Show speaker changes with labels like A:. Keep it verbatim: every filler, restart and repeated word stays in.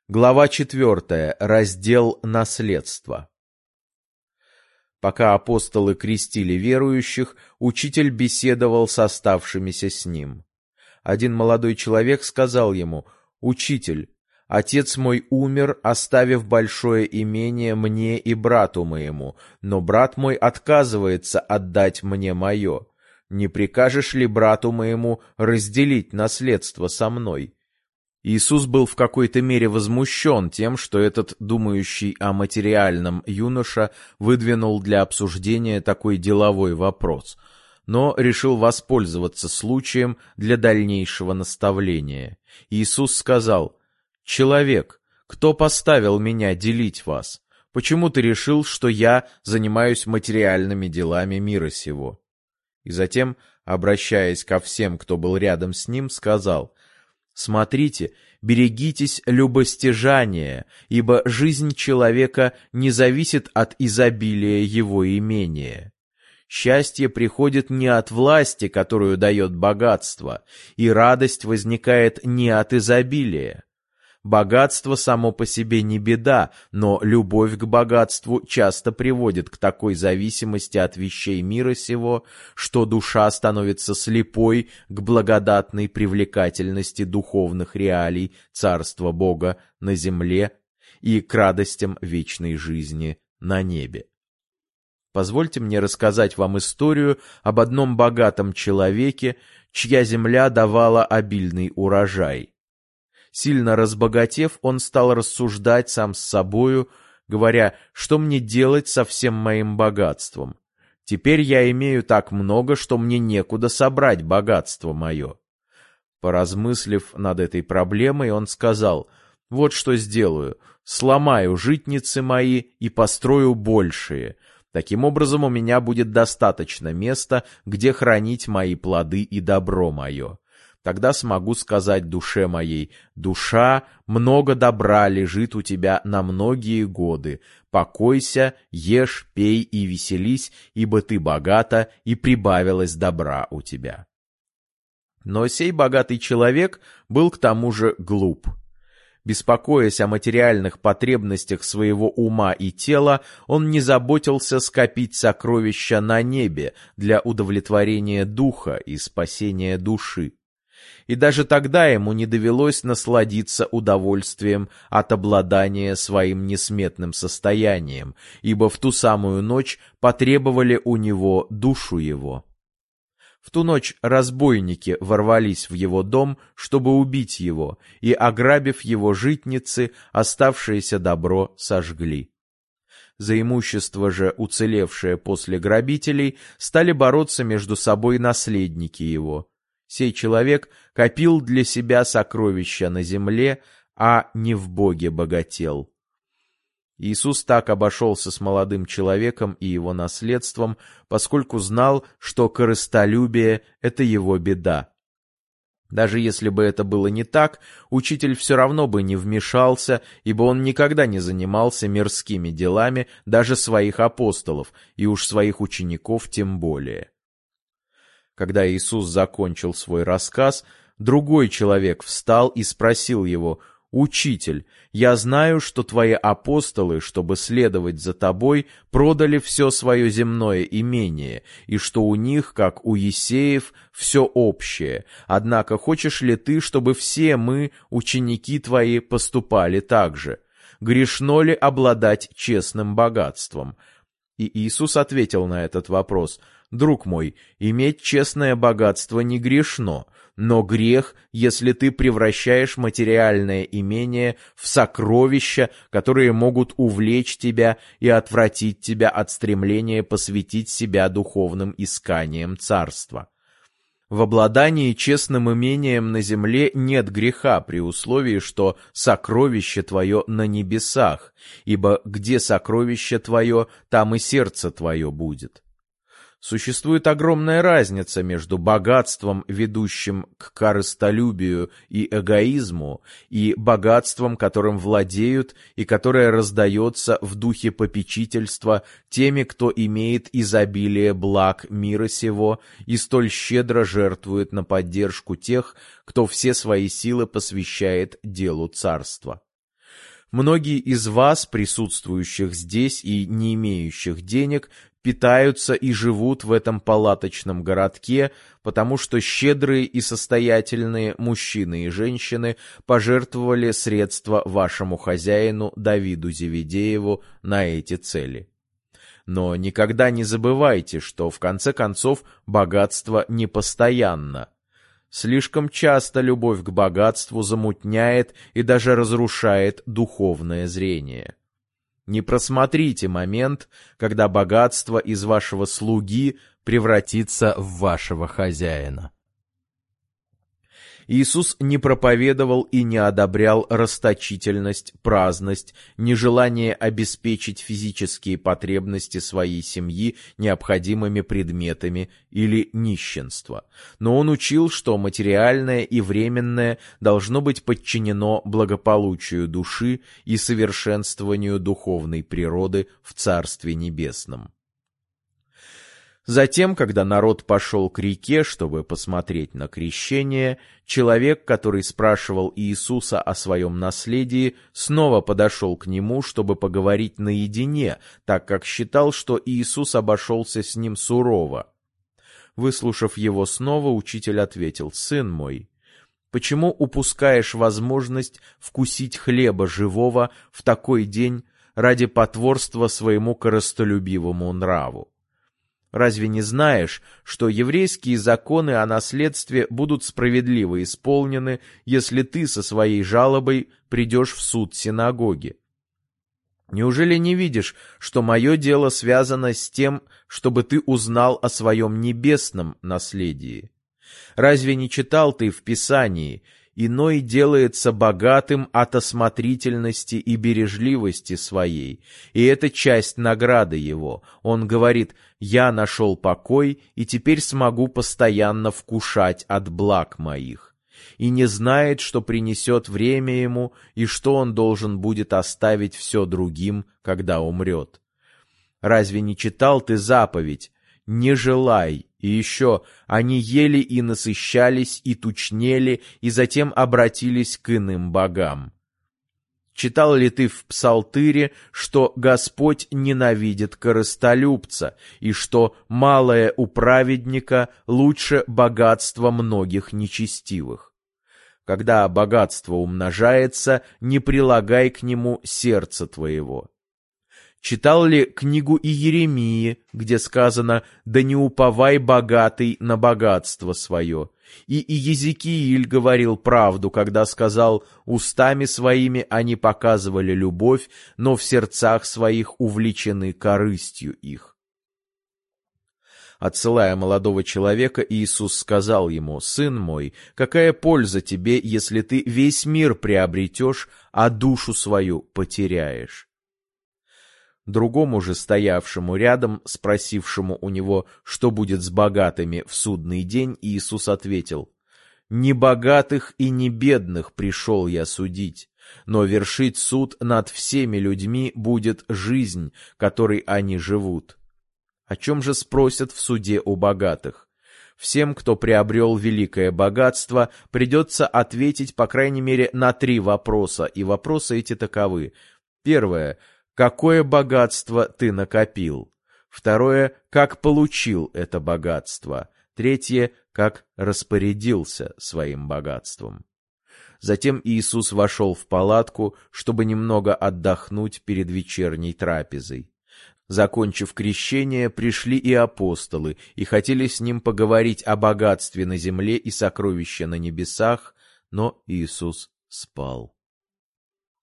A: Глава четвертая. Раздел наследства. Пока апостолы крестили верующих, учитель беседовал с оставшимися с ним. Один молодой человек сказал ему: «Учитель, отец мой умер, оставив большое имение мне и брату моему, но брат мой отказывается отдать мне мое. Не прикажешь ли брату моему разделить наследство со мной?» Иисус был в какой-то мере возмущен тем, что этот думающий о материальном юноша выдвинул для обсуждения такой деловой вопрос, но решил воспользоваться случаем для дальнейшего наставления. Иисус сказал: «Человек, кто поставил меня делить вас? Почему ты решил, что я занимаюсь материальными делами мира сего?» И затем, обращаясь ко всем, кто был рядом с ним, сказал: «Смотрите, берегитесь любостяжания, ибо жизнь человека не зависит от изобилия его имения. Счастье приходит не от власти, которую дает богатство, и радость возникает не от изобилия. Богатство само по себе не беда, но любовь к богатству часто приводит к такой зависимости от вещей мира сего, что душа становится слепой к благодатной привлекательности духовных реалий Царства Бога на земле и к радостям вечной жизни на небе. Позвольте мне рассказать вам историю об одном богатом человеке, чья земля давала обильный урожай. Сильно разбогатев, он стал рассуждать сам с собою, говоря: «Что мне делать со всем моим богатством? Теперь я имею так много, что мне некуда собрать богатство мое». Поразмыслив над этой проблемой, он сказал: «Вот что сделаю: сломаю житницы мои и построю большие. Таким образом у меня будет достаточно места, где хранить мои плоды и добро мое. Тогда смогу сказать душе моей: душа, много добра лежит у тебя на многие годы. Покойся, ешь, пей и веселись, ибо ты богата, и прибавилось добра у тебя». Но сей богатый человек был к тому же глуп. Беспокоясь о материальных потребностях своего ума и тела, он не заботился скопить сокровища на небе для удовлетворения духа и спасения души. И даже тогда ему не довелось насладиться удовольствием от обладания своим несметным состоянием, ибо в ту самую ночь потребовали у него душу его. В ту ночь разбойники ворвались в его дом, чтобы убить его, и, ограбив его житницы, оставшееся добро сожгли. За имущество же, уцелевшее после грабителей, стали бороться между собой наследники его. Сей человек копил для себя сокровища на земле, а не в Боге богател. Иисус так обошелся с молодым человеком и его наследством, поскольку знал, что корыстолюбие — это его беда. Даже если бы это было не так, учитель все равно бы не вмешался, ибо он никогда не занимался мирскими делами даже своих апостолов, и уж своих учеников тем более. Когда Иисус закончил свой рассказ, другой человек встал и спросил его: «Учитель, я знаю, что твои апостолы, чтобы следовать за тобой, продали все свое земное имение, и что у них, как у Есеев, все общее. Однако хочешь ли ты, чтобы все мы, ученики твои, поступали так же? Грешно ли обладать честным богатством?» И Иисус ответил на этот вопрос: «Друг мой, иметь честное богатство не грешно, но грех, если ты превращаешь материальное имение в сокровища, которые могут увлечь тебя и отвратить тебя от стремления посвятить себя духовным исканиям царства. В обладании честным имением на земле нет греха при условии, что сокровище твое на небесах, ибо где сокровище твое, там и сердце твое будет». Существует огромная разница между богатством, ведущим к корыстолюбию и эгоизму, и богатством, которым владеют и которое раздается в духе попечительства теми, кто имеет изобилие благ мира сего и столь щедро жертвует на поддержку тех, кто все свои силы посвящает делу царства. Многие из вас, присутствующих здесь и не имеющих денег, питаются и живут в этом палаточном городке, потому что щедрые и состоятельные мужчины и женщины пожертвовали средства вашему хозяину Давиду Зеведееву на эти цели. Но никогда не забывайте, что в конце концов богатство непостоянно. Слишком часто любовь к богатству замутняет и даже разрушает духовное зрение. Не просмотрите момент, когда богатство из вашего слуги превратится в вашего хозяина. Иисус не проповедовал и не одобрял расточительность, праздность, нежелание обеспечить физические потребности своей семьи необходимыми предметами или нищенство. Но он учил, что материальное и временное должно быть подчинено благополучию души и совершенствованию духовной природы в Царстве Небесном. Затем, когда народ пошел к реке, чтобы посмотреть на крещение, человек, который спрашивал Иисуса о своем наследии, снова подошел к нему, чтобы поговорить наедине, так как считал, что Иисус обошелся с ним сурово. Выслушав его снова, учитель ответил: «Сын мой, почему упускаешь возможность вкусить хлеба живого в такой день ради потворства своему корыстолюбивому нраву? Разве не знаешь, что еврейские законы о наследстве будут справедливо исполнены, если ты со своей жалобой придешь в суд синагоги? Неужели не видишь, что мое дело связано с тем, чтобы ты узнал о своем небесном наследии? Разве не читал ты в Писании: «Иной делается богатым от осмотрительности и бережливости своей, и это часть награды его». Он говорит: «Я нашел покой, и теперь смогу постоянно вкушать от благ моих». И не знает, что принесет время ему, и что он должен будет оставить все другим, когда умрет. Разве не читал ты заповедь: «Не желай»? И еще: «Они ели и насыщались, и тучнели, и затем обратились к иным богам». Читал ли ты в Псалтыре, что Господь ненавидит корыстолюбца, и что малое у праведника лучше богатства многих нечестивых? Когда богатство умножается, не прилагай к нему сердца твоего. Читал ли книгу Иеремии, где сказано: «Да не уповай, богатый, на богатство свое»? И Иезекииль говорил правду, когда сказал: «Устами своими они показывали любовь, но в сердцах своих увлечены корыстью их». Отсылая молодого человека, Иисус сказал ему: «Сын мой, какая польза тебе, если ты весь мир приобретешь, а душу свою потеряешь?» Другому же, стоявшему рядом, спросившему у него, что будет с богатыми в судный день, Иисус ответил: «Не богатых и не бедных пришел я судить, но вершить суд над всеми людьми будет жизнь, которой они живут». О чем же спросят в суде у богатых? Всем, кто приобрел великое богатство, придется ответить по крайней мере на три вопроса, и вопросы эти таковы. Первое: какое богатство ты накопил? Второе: как получил это богатство? Третье: как распорядился своим богатством? Затем Иисус вошел в палатку, чтобы немного отдохнуть перед вечерней трапезой. Закончив крещение, пришли и апостолы, и хотели с ним поговорить о богатстве на земле и сокровище на небесах, но Иисус спал.